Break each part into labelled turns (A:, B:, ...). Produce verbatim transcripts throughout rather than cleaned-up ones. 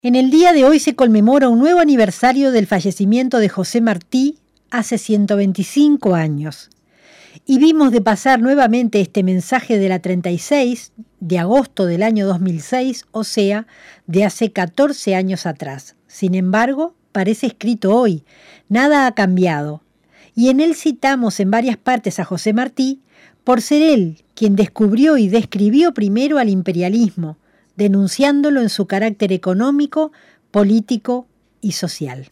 A: En el día de hoy se conmemora un nuevo aniversario del fallecimiento de José Martí hace ciento veinticinco años. Y vimos de pasar nuevamente este mensaje de la treinta y seis de agosto del año dos mil seis, o sea, de hace catorce años atrás. Sin embargo, parece escrito hoy, nada ha cambiado. Y en él citamos en varias partes a José Martí por ser él quien descubrió y describió primero al imperialismo, denunciándolo en su carácter económico, político y social.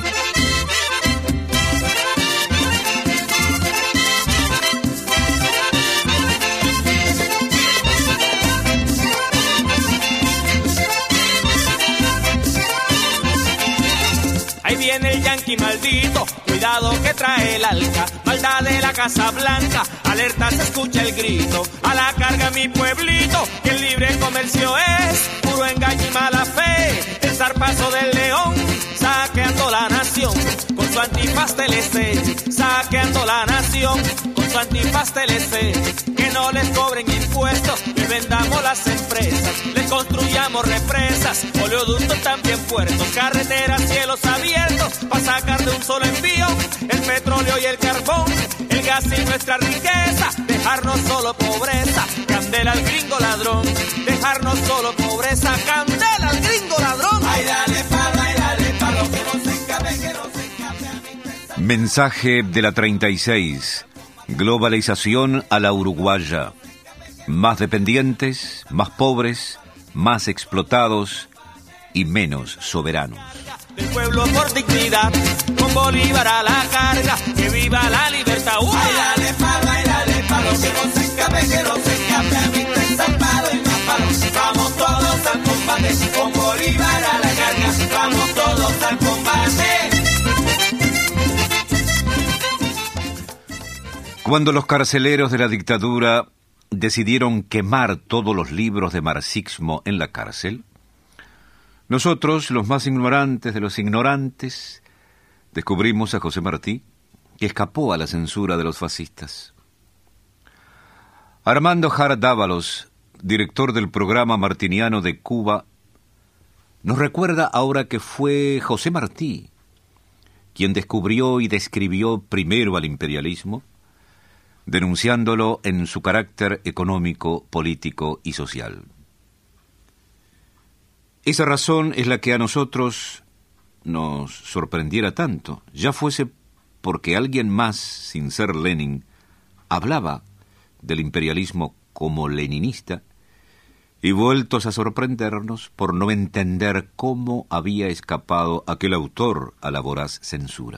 B: Ahí viene el yanqui maldito, cuidado que trae el alca, maldad de la Casa Blanca, alerta se escucha el grito, a la carga mi pueblito, que el libre comercio es puro engaño y mala fe, el zarpazo del león, saqueando la nación, con su antifaz T L C, saqueando la nación, con su antifaz T L C, que no les cobren impuestos, les vendamos las empresas, les construyamos represas, oleoductos también puertos, carreteras, cielos abiertos, para sacar de un solo envío, el petróleo y el carbón, el gas y nuestra riqueza, dejarnos solo pobreza, candela al gringo ladrón, dejarnos solo pobreza, candela al gringo ladrón. Ay, dale pa, ay, dale pa, lo que no se escape, que no se escape a mi pensamiento.
C: Mensaje de la treinta y seis. Globalización a la uruguaya. Más dependientes, más pobres, más explotados y menos soberanos.
B: Del pueblo por dignidad, con Bolívar a la carga, que viva la libertad. ¡Uh! Ay, dale pa, ay, dale pa, lo que no se escape, que no se escape a mi desamparo y más palo. Vamos todos al combate, con Bolívar a la carga, vamos todos al combate.
C: Cuando los carceleros de la dictadura decidieron quemar todos los libros de marxismo en la cárcel, nosotros, los más ignorantes de los ignorantes, descubrimos a José Martí, que escapó a la censura de los fascistas. Armando Jara Dávalos, director del programa martiniano de Cuba, nos recuerda ahora que fue José Martí quien descubrió y describió primero al imperialismo, denunciándolo en su carácter económico, político y social. Esa razón es la que a nosotros nos sorprendiera tanto, ya fuese porque alguien más, sin ser Lenin, hablaba del imperialismo como leninista, y vueltos a sorprendernos por no entender cómo había escapado aquel autor a la voraz censura.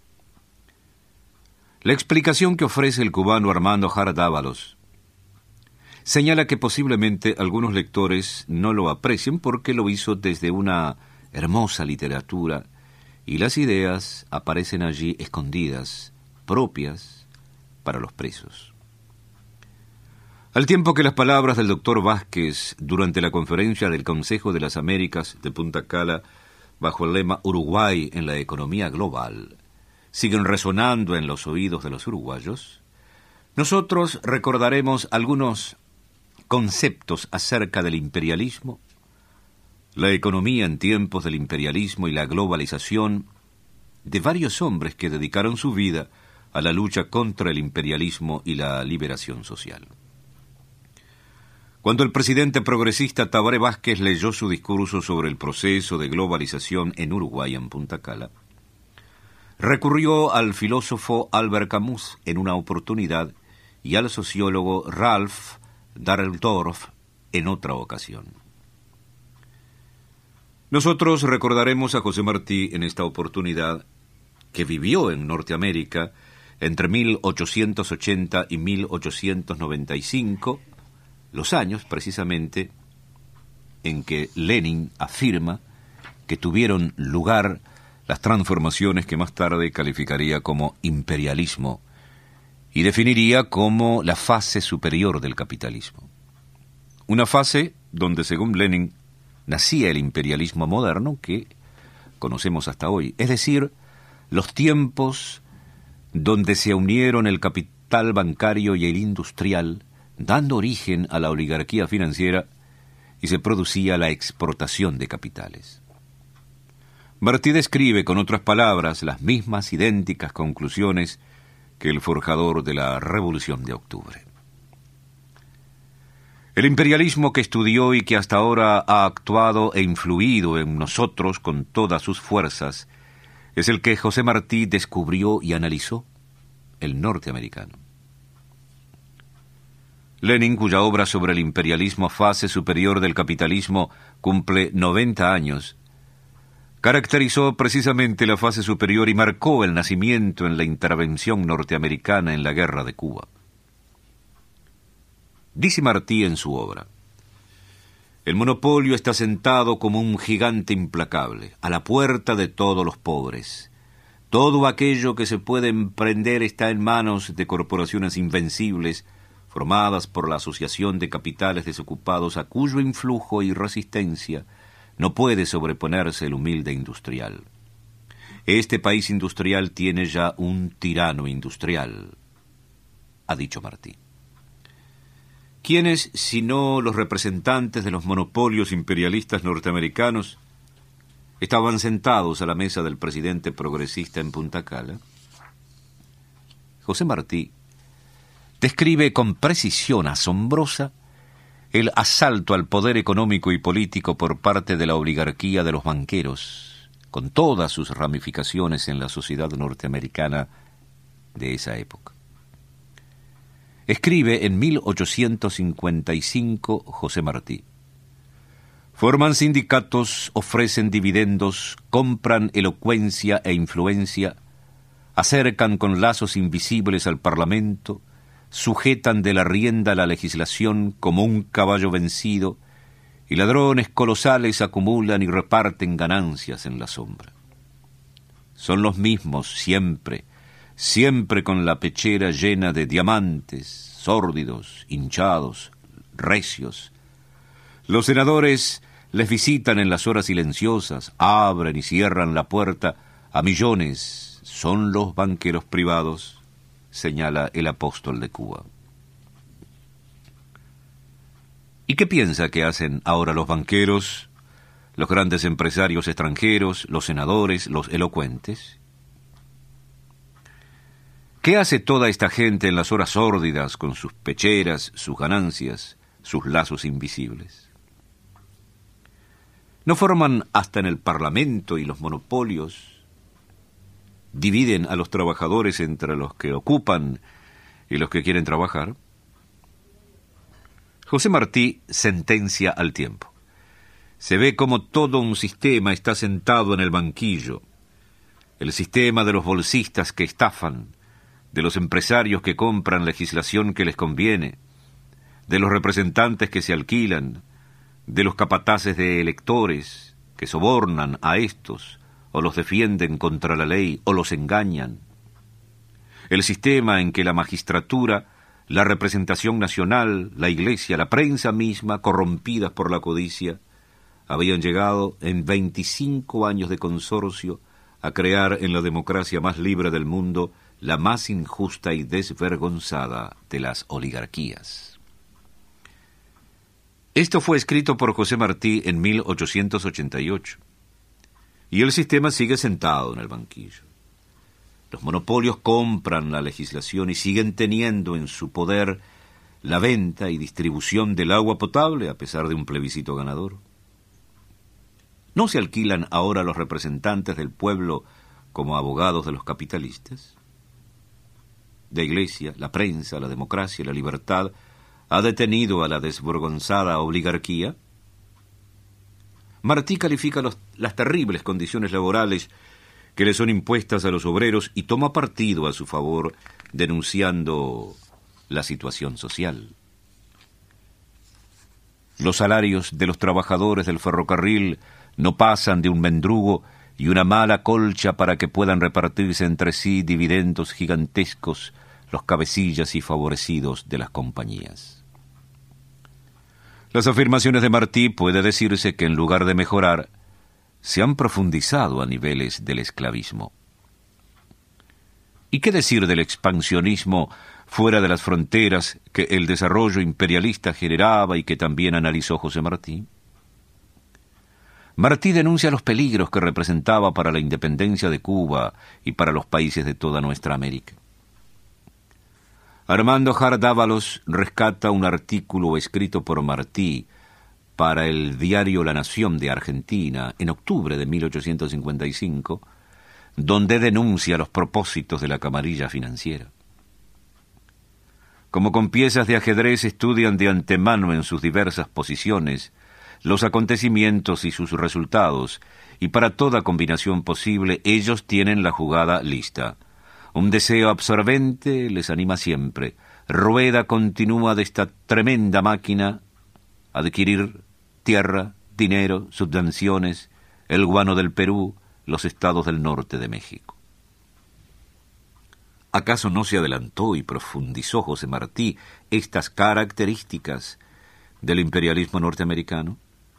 C: La explicación que ofrece el cubano Armando Jara Dávalos señala que posiblemente algunos lectores no lo aprecien porque lo hizo desde una hermosa literatura y las ideas aparecen allí escondidas, propias para los presos. Al tiempo que las palabras del doctor Vázquez durante la conferencia del Consejo de las Américas de Punta Cala bajo el lema Uruguay en la economía global siguen resonando en los oídos de los uruguayos, nosotros recordaremos algunos conceptos acerca del imperialismo, la economía en tiempos del imperialismo y la globalización de varios hombres que dedicaron su vida a la lucha contra el imperialismo y la liberación social. Cuando el presidente progresista Tabaré Vázquez leyó su discurso sobre el proceso de globalización en Uruguay en Punta Cala, recurrió al filósofo Albert Camus en una oportunidad y al sociólogo Ralph Dahrendorf en otra ocasión. Nosotros recordaremos a José Martí en esta oportunidad, que vivió en Norteamérica entre mil ochocientos ochenta y mil ochocientos noventa y cinco, los años precisamente en que Lenin afirma que tuvieron lugar las transformaciones que más tarde calificaría como imperialismo y definiría como la fase superior del capitalismo. Una fase donde, según Lenin, nacía el imperialismo moderno que conocemos hasta hoy, es decir, los tiempos donde se unieron el capital bancario y el industrial, dando origen a la oligarquía financiera y se producía la exportación de capitales. Martí describe con otras palabras las mismas idénticas conclusiones que el forjador de la Revolución de Octubre. El imperialismo que estudió y que hasta ahora ha actuado e influido en nosotros con todas sus fuerzas es el que José Martí descubrió y analizó, el norteamericano. Lenin, cuya obra sobre el imperialismo, fase superior del capitalismo, cumple noventa años, caracterizó precisamente la fase superior y marcó el nacimiento en la intervención norteamericana en la guerra de Cuba. Dice Martí en su obra: el monopolio está sentado como un gigante implacable, a la puerta de todos los pobres. Todo aquello que se puede emprender está en manos de corporaciones invencibles, formadas por la asociación de capitales desocupados a cuyo influjo y resistencia no puede sobreponerse el humilde industrial. Este país industrial tiene ya un tirano industrial, ha dicho Martí. ¿Quiénes, sino los representantes de los monopolios imperialistas norteamericanos, estaban sentados a la mesa del presidente progresista en Punta Cala? José Martí describe con precisión asombrosa el asalto al poder económico y político por parte de la oligarquía de los banqueros, con todas sus ramificaciones en la sociedad norteamericana de esa época. Escribe en mil ochocientos cincuenta y cinco José Martí: forman sindicatos, ofrecen dividendos, compran elocuencia e influencia, acercan con lazos invisibles al Parlamento, sujetan de la rienda la legislación como un caballo vencido, y ladrones colosales acumulan y reparten ganancias en la sombra. Son los mismos siempre, siempre con la pechera llena de diamantes, sórdidos, hinchados, recios. Los senadores les visitan en las horas silenciosas, abren y cierran la puerta a millones. Son los banqueros privados, señala el apóstol de Cuba. ¿Y qué piensa que hacen ahora los banqueros, los grandes empresarios extranjeros, los senadores, los elocuentes? ¿Qué hace toda esta gente en las horas sórdidas con sus pecheras, sus ganancias, sus lazos invisibles? ¿No forman hasta en el Parlamento y los monopolios? ¿Dividen a los trabajadores entre los que ocupan y los que quieren trabajar? José Martí sentencia al tiempo. Se ve como todo un sistema está sentado en el banquillo. El sistema de los bolsistas que estafan, de los empresarios que compran legislación que les conviene, de los representantes que se alquilan, de los capataces de electores que sobornan a estos, o los defienden contra la ley, o los engañan. El sistema en que la magistratura, la representación nacional, la iglesia, la prensa misma, corrompidas por la codicia, habían llegado en veinticinco años de consorcio a crear en la democracia más libre del mundo la más injusta y desvergonzada de las oligarquías. Esto fue escrito por José Martí en mil ochocientos ochenta y ocho, y el sistema sigue sentado en el banquillo. Los monopolios compran la legislación y siguen teniendo en su poder la venta y distribución del agua potable a pesar de un plebiscito ganador. ¿No se alquilan ahora los representantes del pueblo como abogados de los capitalistas? La iglesia, la prensa, la democracia, la libertad ha detenido a la desvergonzada oligarquía. Martí califica los, las terribles condiciones laborales que le son impuestas a los obreros y toma partido a su favor, denunciando la situación social. Los salarios de los trabajadores del ferrocarril no pasan de un mendrugo y una mala colcha para que puedan repartirse entre sí dividendos gigantescos los cabecillas y favorecidos de las compañías. Las afirmaciones de Martí puede decirse que en lugar de mejorar, se han profundizado a niveles del esclavismo. ¿Y qué decir del expansionismo fuera de las fronteras que el desarrollo imperialista generaba y que también analizó José Martí? Martí denuncia los peligros que representaba para la independencia de Cuba y para los países de toda nuestra América. Armando Hardávalos rescata un artículo escrito por Martí para el diario La Nación de Argentina en octubre de mil ochocientos cincuenta y cinco, donde denuncia los propósitos de la camarilla financiera. Como con piezas de ajedrez estudian de antemano en sus diversas posiciones los acontecimientos y sus resultados, y para toda combinación posible ellos tienen la jugada lista. Un deseo absorbente les anima siempre. Rueda continúa de esta tremenda máquina: adquirir tierra, dinero, subvenciones, el guano del Perú, los estados del norte de México. ¿Acaso no se adelantó y profundizó José Martí estas características del imperialismo norteamericano?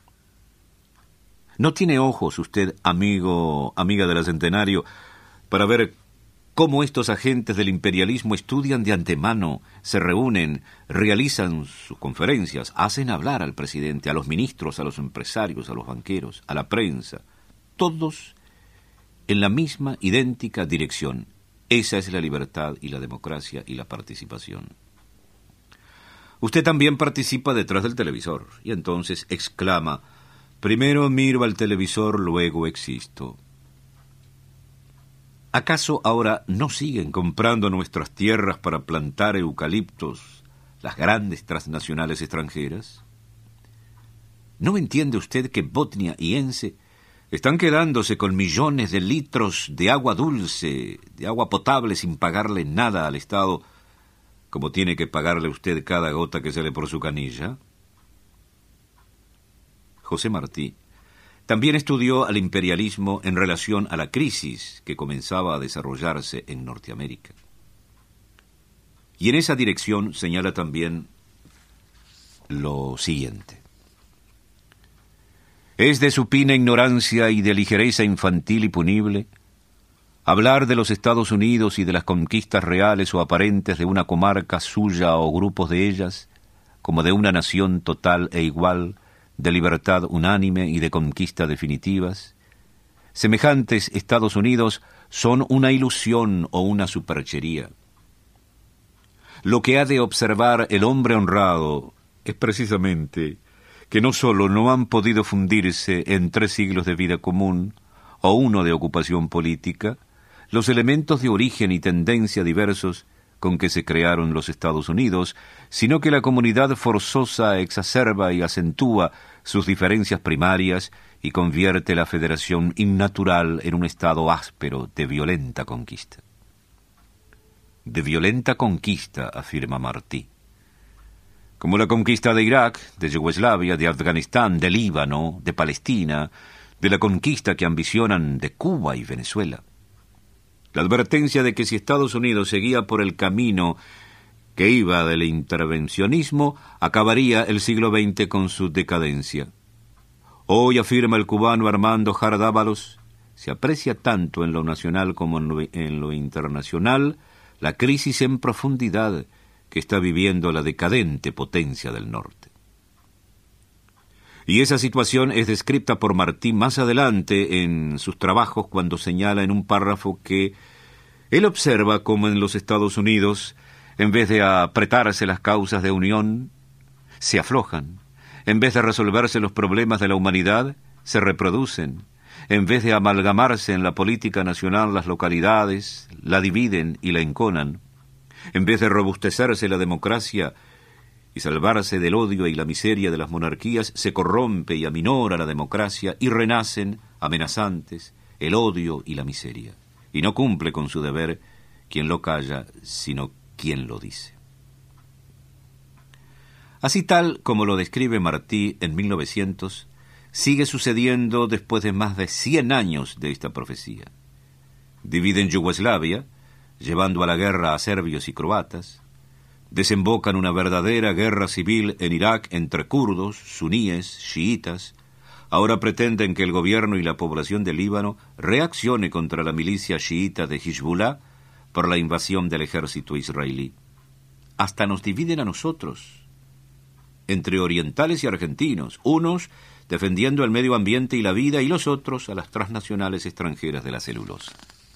C: ¿No tiene ojos usted, amigo, amiga de la Centenario, para ver cómo estos agentes del imperialismo estudian de antemano, se reúnen, realizan sus conferencias, hacen hablar al presidente, a los ministros, a los empresarios, a los banqueros, a la prensa, todos en la misma idéntica dirección? Esa es la libertad y la democracia y la participación. Usted también participa detrás del televisor y entonces exclama: primero miro al televisor, luego existo. ¿Acaso ahora no siguen comprando nuestras tierras para plantar eucaliptos las grandes transnacionales extranjeras? ¿No entiende usted que Botnia y Ence están quedándose con millones de litros de agua dulce, de agua potable, sin pagarle nada al Estado, como tiene que pagarle usted cada gota que sale por su canilla? José Martí también estudió al imperialismo en relación a la crisis que comenzaba a desarrollarse en Norteamérica. Y en esa dirección señala también lo siguiente: es de supina ignorancia y de ligereza infantil y punible hablar de los Estados Unidos y de las conquistas reales o aparentes de una comarca suya o grupos de ellas como de una nación total e igual, de libertad unánime y de conquista definitivas. Semejantes Estados Unidos son una ilusión o una superchería. Lo que ha de observar el hombre honrado es precisamente que no sólo no han podido fundirse en tres siglos de vida común o uno de ocupación política los elementos de origen y tendencia diversos con que se crearon los Estados Unidos, sino que la comunidad forzosa exacerba y acentúa sus diferencias primarias y convierte la federación innatural en un estado áspero de violenta conquista. De violenta conquista, afirma Martí. Como la conquista de Irak, de Yugoslavia, de Afganistán, de Líbano, de Palestina, de la conquista que ambicionan de Cuba y Venezuela. La advertencia de que si Estados Unidos seguía por el camino que iba del intervencionismo, acabaría el siglo veinte con su decadencia. Hoy, afirma el cubano Armando Hardávalos, se aprecia tanto en lo nacional como en lo, en lo internacional la crisis en profundidad que está viviendo la decadente potencia del norte. Y esa situación es descrita por Martí más adelante en sus trabajos, cuando señala en un párrafo que él observa como en los Estados Unidos, en vez de apretarse las causas de unión, se aflojan. En vez de resolverse los problemas de la humanidad, se reproducen. En vez de amalgamarse en la política nacional las localidades, la dividen y la enconan. En vez de robustecerse la democracia y salvarse del odio y la miseria de las monarquías, se corrompe y aminora la democracia y renacen, amenazantes, el odio y la miseria. Y no cumple con su deber quien lo calla, sino quien lo dice. Así, tal como lo describe Martí en mil novecientos, sigue sucediendo después de más de cien años de esta profecía. Dividen Yugoslavia, llevando a la guerra a serbios y croatas. Desembocan una verdadera guerra civil en Irak entre kurdos, suníes, chiitas. Ahora pretenden que el gobierno y la población del Líbano reaccione contra la milicia chiita de Hezbollah por la invasión del ejército israelí. Hasta nos dividen a nosotros, entre orientales y argentinos, unos defendiendo el medio ambiente y la vida, y los otros a las transnacionales extranjeras de la celulosa.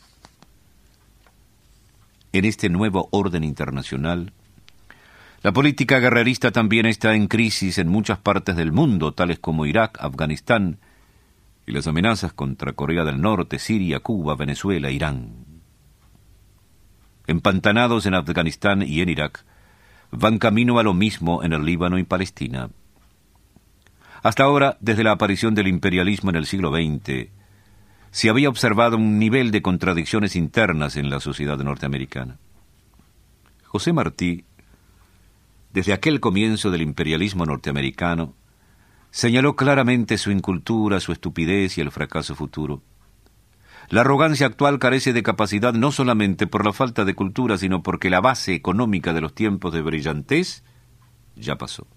C: En este nuevo orden internacional, la política guerrerista también está en crisis en muchas partes del mundo, tales como Irak, Afganistán, y las amenazas contra Corea del Norte, Siria, Cuba, Venezuela, Irán. Empantanados en Afganistán y en Irak, van camino a lo mismo en el Líbano y Palestina. Hasta ahora, desde la aparición del imperialismo en el siglo veinte, se había observado un nivel de contradicciones internas en la sociedad norteamericana. José Martí, desde aquel comienzo del imperialismo norteamericano, señaló claramente su incultura, su estupidez y el fracaso futuro. La arrogancia actual carece de capacidad no solamente por la falta de cultura, sino porque la base económica de los tiempos de brillantez ya pasó.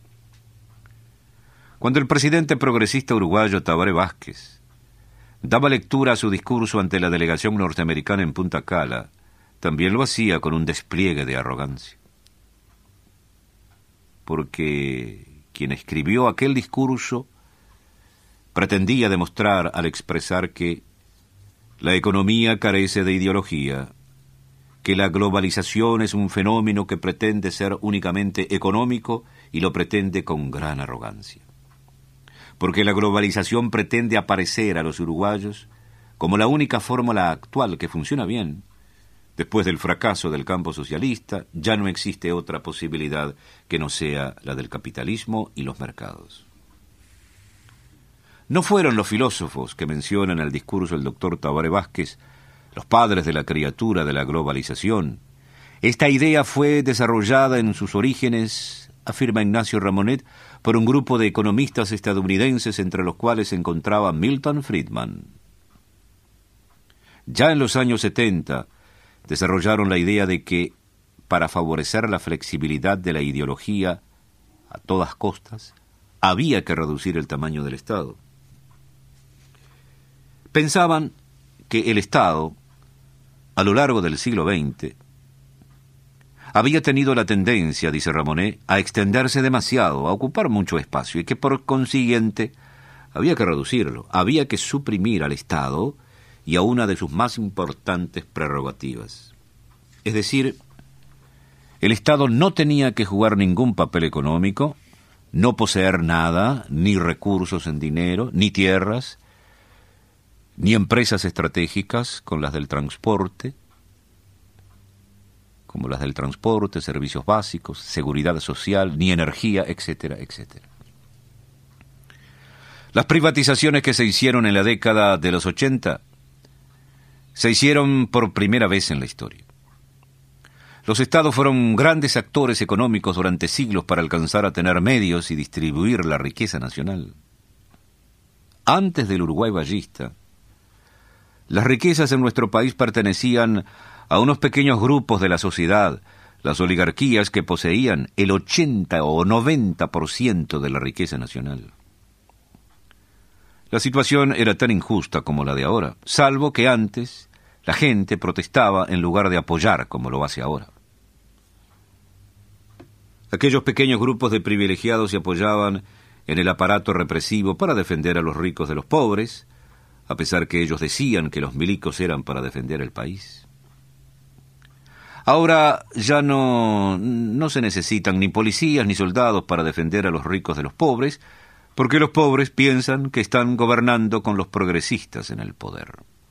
C: Cuando el presidente progresista uruguayo Tabaré Vázquez daba lectura a su discurso ante la delegación norteamericana en Punta Cala, también lo hacía con un despliegue de arrogancia. Porque quien escribió aquel discurso pretendía demostrar al expresar que la economía carece de ideología, que la globalización es un fenómeno que pretende ser únicamente económico y lo pretende con gran arrogancia. Porque la globalización pretende aparecer a los uruguayos como la única fórmula actual que funciona bien. Después del fracaso del campo socialista, ya no existe otra posibilidad que no sea la del capitalismo y los mercados. No fueron los filósofos que mencionan en el discurso el doctor Tabaré Vázquez los padres de la criatura de la globalización. Esta idea fue desarrollada en sus orígenes, afirma Ignacio Ramonet, por un grupo de economistas estadounidenses entre los cuales se encontraba Milton Friedman. Ya en los años setenta desarrollaron la idea de que, para favorecer la flexibilidad de la ideología a todas costas, había que reducir el tamaño del Estado. Pensaban que el Estado, a lo largo del siglo veinte, había tenido la tendencia, dice Ramonet, a extenderse demasiado, a ocupar mucho espacio, y que por consiguiente había que reducirlo, había que suprimir al Estado y a una de sus más importantes prerrogativas. Es decir, el Estado no tenía que jugar ningún papel económico, no poseer nada, ni recursos en dinero, ni tierras, ni empresas estratégicas con las del transporte, como las del transporte, servicios básicos, seguridad social, ni energía, etcétera, etcétera. Las privatizaciones que se hicieron en la década de los ochenta se hicieron por primera vez en la historia. Los estados fueron grandes actores económicos durante siglos para alcanzar a tener medios y distribuir la riqueza nacional. Antes del Uruguay vallista, las riquezas en nuestro país pertenecían a unos pequeños grupos de la sociedad, las oligarquías que poseían el ochenta o noventa por ciento de la riqueza nacional. La situación era tan injusta como la de ahora, salvo que antes la gente protestaba en lugar de apoyar como lo hace ahora. Aquellos pequeños grupos de privilegiados se apoyaban en el aparato represivo para defender a los ricos de los pobres, a pesar que ellos decían que los milicos eran para defender el país. Ahora ya no, no se necesitan ni policías ni soldados para defender a los ricos de los pobres, porque los pobres piensan que están gobernando con los progresistas en el poder.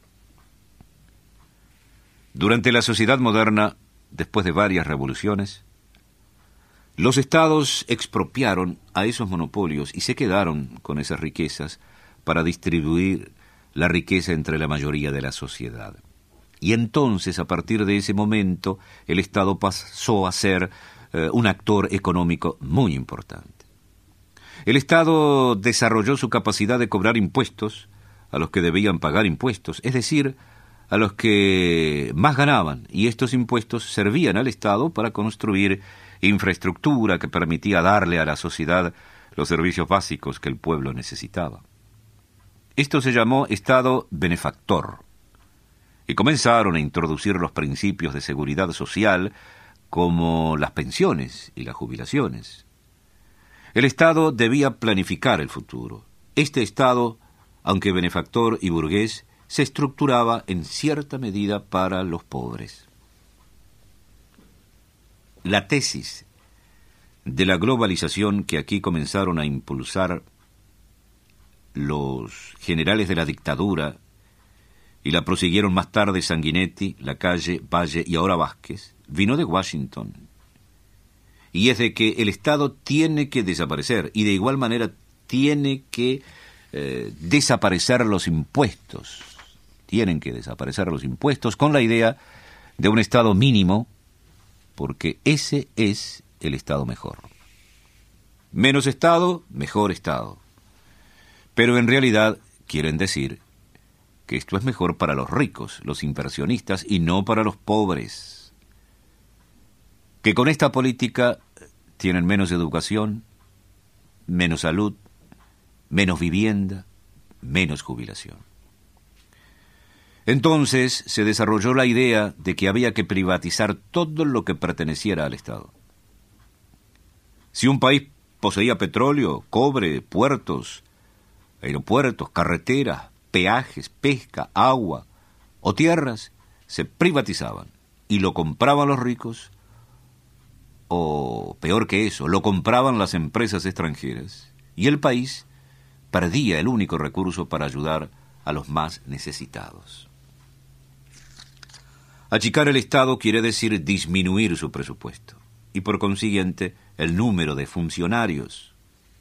C: Durante la sociedad moderna, después de varias revoluciones, los estados expropiaron a esos monopolios y se quedaron con esas riquezas para distribuir la riqueza entre la mayoría de la sociedad. Y entonces, a partir de ese momento, el Estado pasó a ser eh, un actor económico muy importante. El Estado desarrolló su capacidad de cobrar impuestos a los que debían pagar impuestos, es decir, a los que más ganaban, y estos impuestos servían al Estado para construir infraestructura que permitía darle a la sociedad los servicios básicos que el pueblo necesitaba. Esto se llamó Estado benefactor, y comenzaron a introducir los principios de seguridad social como las pensiones y las jubilaciones. El Estado debía planificar el futuro, este Estado, aunque benefactor y burgués, se estructuraba en cierta medida para los pobres. La tesis de la globalización que aquí comenzaron a impulsar los generales de la dictadura y la prosiguieron más tarde Sanguinetti, Lacalle, Valle y ahora Vázquez, vino de Washington. Y es de que el Estado tiene que desaparecer y de igual manera tiene que eh, desaparecer los impuestos. Tienen que desaparecer los impuestos con la idea de un Estado mínimo, porque ese es el Estado mejor. Menos Estado, mejor Estado. Pero en realidad quieren decir que esto es mejor para los ricos, los inversionistas, y no para los pobres. Que con esta política tienen menos educación, menos salud, menos vivienda, menos jubilación. Entonces se desarrolló la idea de que había que privatizar todo lo que perteneciera al Estado. Si un país poseía petróleo, cobre, puertos, aeropuertos, carreteras, peajes, pesca, agua o tierras, se privatizaban y lo compraban los ricos, o peor que eso, lo compraban las empresas extranjeras, y el país perdía el único recurso para ayudar a los más necesitados. Achicar el Estado quiere decir disminuir su presupuesto y por consiguiente el número de funcionarios.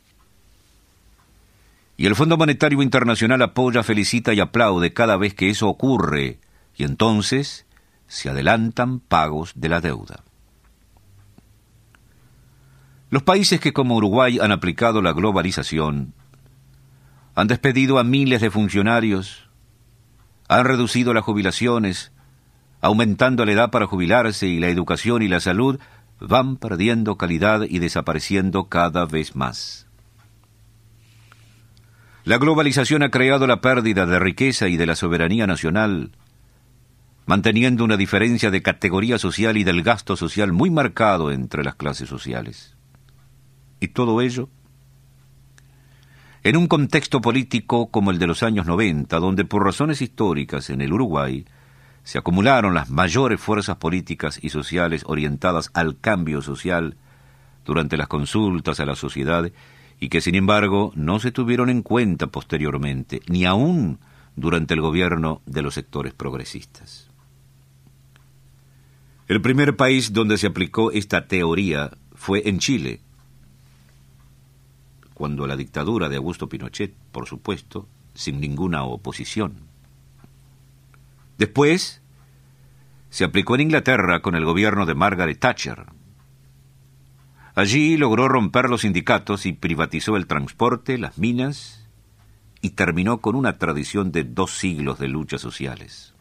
C: Y el Fondo Monetario Internacional apoya, felicita y aplaude cada vez que eso ocurre, y entonces se adelantan pagos de la deuda. Los países que como Uruguay han aplicado la globalización han despedido a miles de funcionarios, han reducido las jubilaciones, aumentando la edad para jubilarse, y la educación y la salud van perdiendo calidad y desapareciendo cada vez más. La globalización ha creado la pérdida de riqueza y de la soberanía nacional, manteniendo una diferencia de categoría social y del gasto social muy marcado entre las clases sociales. Y todo ello en un contexto político como el de los años noventa, donde por razones históricas en el Uruguay se acumularon las mayores fuerzas políticas y sociales orientadas al cambio social durante las consultas a la sociedad, y que sin embargo no se tuvieron en cuenta posteriormente, ni aún durante el gobierno de los sectores progresistas. El primer país donde se aplicó esta teoría fue en Chile, cuando la dictadura de Augusto Pinochet, por supuesto, sin ninguna oposición. Después se aplicó en Inglaterra con el gobierno de Margaret Thatcher. Allí logró romper los sindicatos y privatizó el transporte, las minas, y terminó con una tradición de dos siglos de luchas sociales.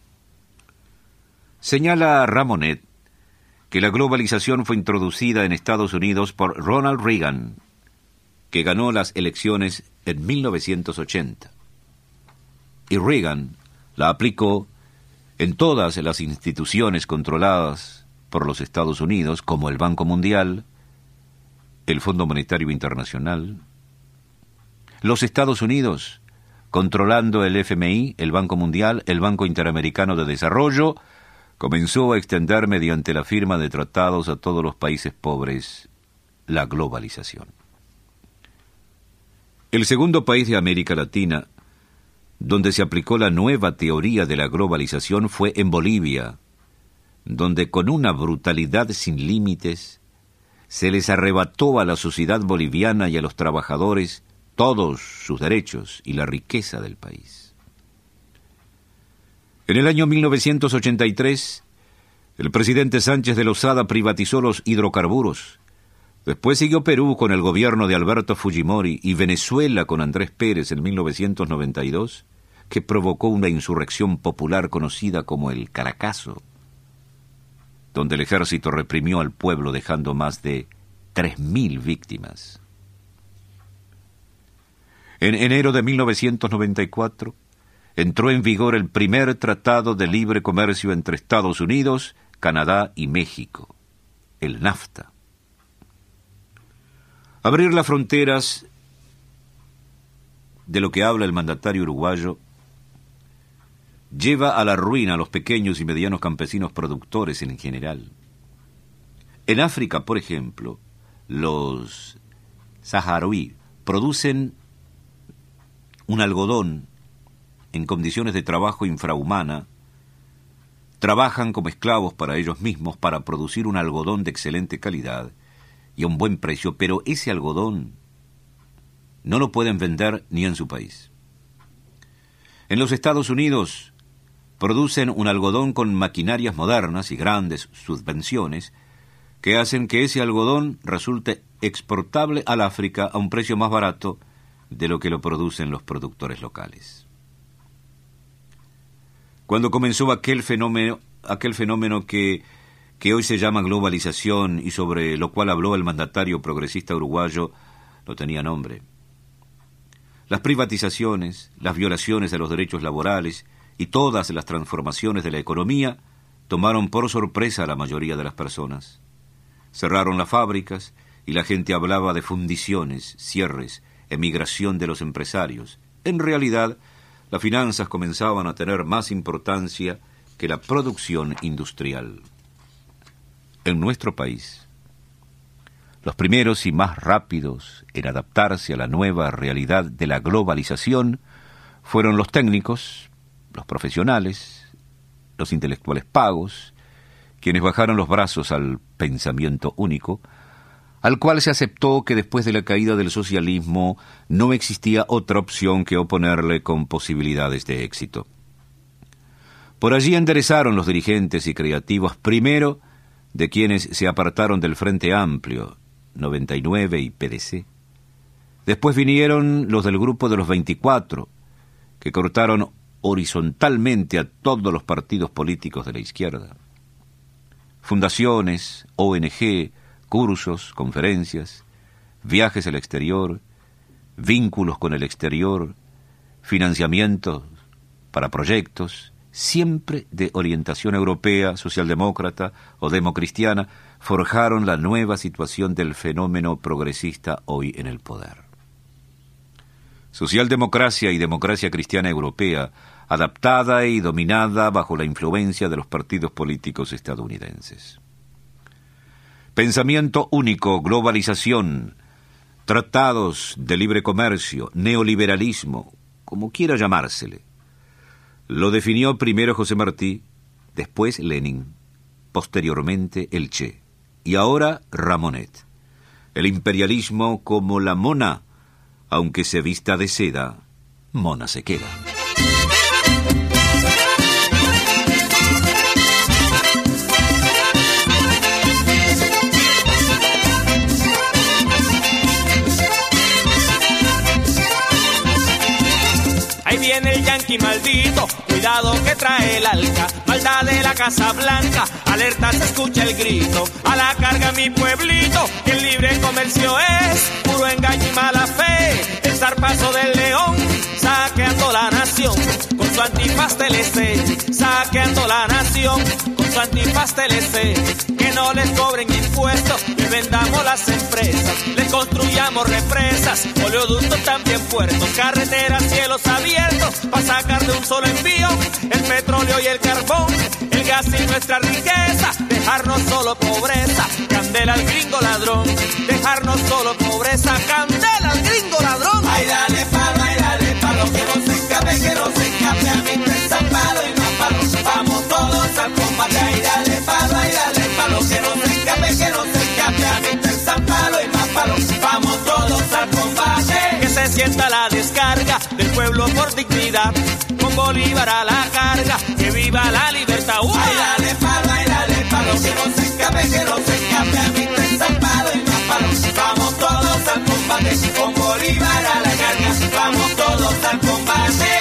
C: Señala Ramonet que la globalización fue introducida en Estados Unidos por Ronald Reagan, que ganó las elecciones en mil novecientos ochenta. Y Reagan la aplicó en todas las instituciones controladas por los Estados Unidos, como el Banco Mundial, el Fondo Monetario Internacional. Los Estados Unidos, controlando el F M I, el Banco Mundial, el Banco Interamericano de Desarrollo, comenzó a extender mediante la firma de tratados a todos los países pobres la globalización. El segundo país de América Latina donde se aplicó la nueva teoría de la globalización fue en Bolivia, donde con una brutalidad sin límites se les arrebató a la sociedad boliviana y a los trabajadores todos sus derechos y la riqueza del país. En el año mil novecientos ochenta y tres, el presidente Sánchez de Lozada privatizó los hidrocarburos. Después siguió Perú con el gobierno de Alberto Fujimori y Venezuela con Andrés Pérez en mil novecientos noventa y dos, que provocó una insurrección popular conocida como el Caracazo, donde el ejército reprimió al pueblo dejando más de tres mil víctimas. En enero de mil novecientos noventa y cuatro entró en vigor el primer tratado de libre comercio entre Estados Unidos, Canadá y México, el NAFTA. Abrir las fronteras de lo que habla el mandatario uruguayo lleva a la ruina a los pequeños y medianos campesinos productores en general. En África, por ejemplo, los saharaui producen un algodón en condiciones de trabajo infrahumana, trabajan como esclavos para ellos mismos para producir un algodón de excelente calidad y a un buen precio, pero ese algodón no lo pueden vender ni en su país. En los Estados Unidos producen un algodón con maquinarias modernas y grandes subvenciones que hacen que ese algodón resulte exportable al África a un precio más barato de lo que lo producen los productores locales. Cuando comenzó aquel fenómeno, aquel fenómeno que, que hoy se llama globalización y sobre lo cual habló el mandatario progresista uruguayo, no tenía nombre. Las privatizaciones, las violaciones de los derechos laborales y todas las transformaciones de la economía tomaron por sorpresa a la mayoría de las personas. Cerraron las fábricas y la gente hablaba de fundiciones, cierres, emigración de los empresarios. En realidad, las finanzas comenzaban a tener más importancia que la producción industrial. En nuestro país, los primeros y más rápidos en adaptarse a la nueva realidad de la globalización fueron los técnicos, los profesionales, los intelectuales pagos, quienes bajaron los brazos al pensamiento único, al cual se aceptó que después de la caída del socialismo no existía otra opción que oponerle con posibilidades de éxito. Por allí enderezaron los dirigentes y creativos, primero de quienes se apartaron del Frente Amplio, noventa y nueve y P D C. Después vinieron los del grupo de los veinticuatro, que cortaron horizontalmente a todos los partidos políticos de la izquierda. Fundaciones, O N G, cursos, conferencias, viajes al exterior, vínculos con el exterior, financiamientos para proyectos, siempre de orientación europea, socialdemócrata o democristiana, forjaron la nueva situación del fenómeno progresista hoy en el poder. Socialdemocracia y democracia cristiana europea, adaptada y dominada bajo la influencia de los partidos políticos estadounidenses. Pensamiento único, globalización, tratados de libre comercio, neoliberalismo, como quiera llamársele. Lo definió primero José Martí, después Lenin, posteriormente el Che, y ahora Ramonet. El imperialismo como la mona, aunque se vista de seda, mona se queda.
B: Ahí viene el yanqui maldito, cuidado que trae el alca, maldad de la Casa Blanca, alerta se escucha el grito, a la carga mi pueblito, que el libre comercio es puro engaño y mala fe, el zarpazo del león, saqueando la nación, con su antifaz T L C, saqueando la nación, con su antifaz T L C, que no les cobren impuestos, que vendamos las empresas, les construyamos represas, oleoductos también puertos, carreteras, cielos abiertos, para sacar de un solo envío el petróleo y el carbón, el gas y nuestra riqueza, dejarnos solo pobreza, candela al gringo ladrón, dejarnos solo pobreza, candela al gringo ladrón.
D: Ay, dale palo, ay, dale palo, que no se escape, que no se escape, a mí te palo y más palo, vamos todos al combate, ay, dale palo, ay, dale palo, que no se escape, que no se escape, a mí te palo y más palo, vamos todos al combate.
B: Que se sienta la descarga del pueblo por dignidad, con Bolívar a la carga, que viva la libertad. ¡Uh!
D: Ay, dale palo, ay, dale palo, que no se escape, que no se escape, a mí te palo y más palo, vamos todos al combate, con Bolívar a la carga, vamos todos al combate.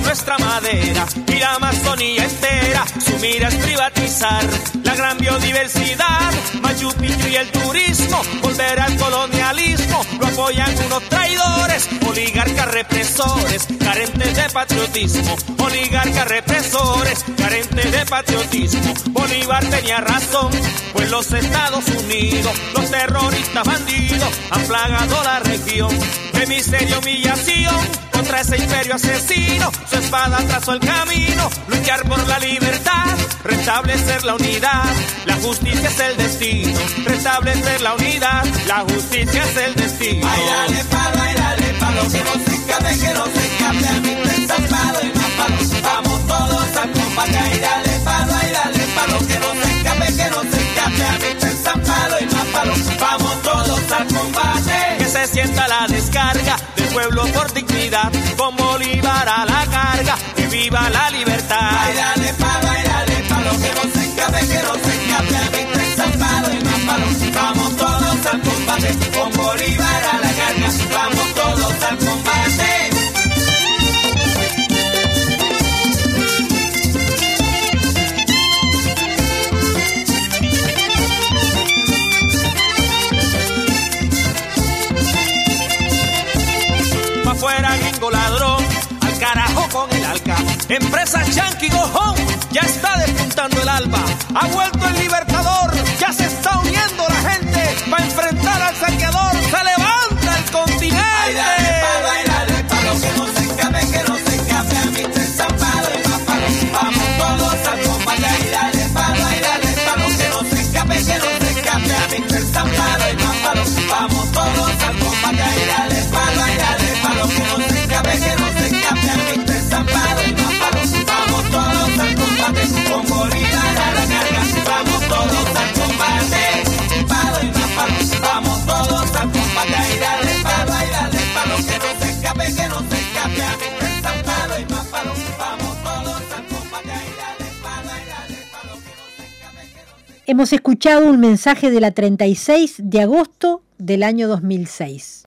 B: nuestra madera y la Amazonía entera. Su mira es privatizar la gran biodiversidad, Machu Picchu y el turismo, volver al colonialismo. Lo apoyan unos traidores, oligarcas represores, carentes de patriotismo. Oligarcas represores, carentes de patriotismo. Bolívar tenía razón, pues los Estados Unidos, los terroristas bandidos, han plagado la región de miseria y humillación. Contra ese imperio asesino, su espada trazó el camino. Luchar por la libertad, restablecer la unidad. La justicia es el destino, restablecer la unidad. La justicia es el destino.
D: Ay, dale palo, ay, dale palo, que no se escape, que no se escape a mí desamparo y más palo. Vamos todos al combate, ay, dale palo, ay, dale palo, que no se escape, que no se escape a mí desamparo y más palo. Vamos todos al combate.
B: Que se sienta la descarga del pueblo por dignidad, con Bolívar a la carga, que viva la libertad.
D: Ay, dale palo, ay, dale palo, que no se escape, que no se escape a mí desamparo y más palo. Vamos todos al combate, con Bolívar a la carga, vamos todos al combate.
B: Fuera gringo ladrón, al carajo con el alca. Empresa Yankee Go Home, ya está despuntando el alba. Ha vuelto el libertador, ya se está uniendo la gente para enfrentar al saqueador. Se levanta el continente.
D: Ay, dale palo, ay, dale palo, que no se escape, que no se escape a mí desamparo y más palo. Vamos todos al combate, ay, dale palo, ay, dale palo, que no se escape, que no se escape a mí desamparo y más palo. Vamos todos al combate, ay, dale palo, ay, dale palo, que no se escape, que no se escape a mí desamparo y más palo. Vamos todos al combate, con Bolívar a la carga. Vamos todos al combate, palo y más palo. Vamos todos al combate, ay, dale palo, ay, dale palo, que no se escape, que no se escape a mí desamparo y más palo. Vamos todos al combate, ay, dale palo, ay, dale palo, que no se escape, que no se escape.
A: Hemos escuchado un mensaje de la treinta y seis de agosto del año dos mil seis.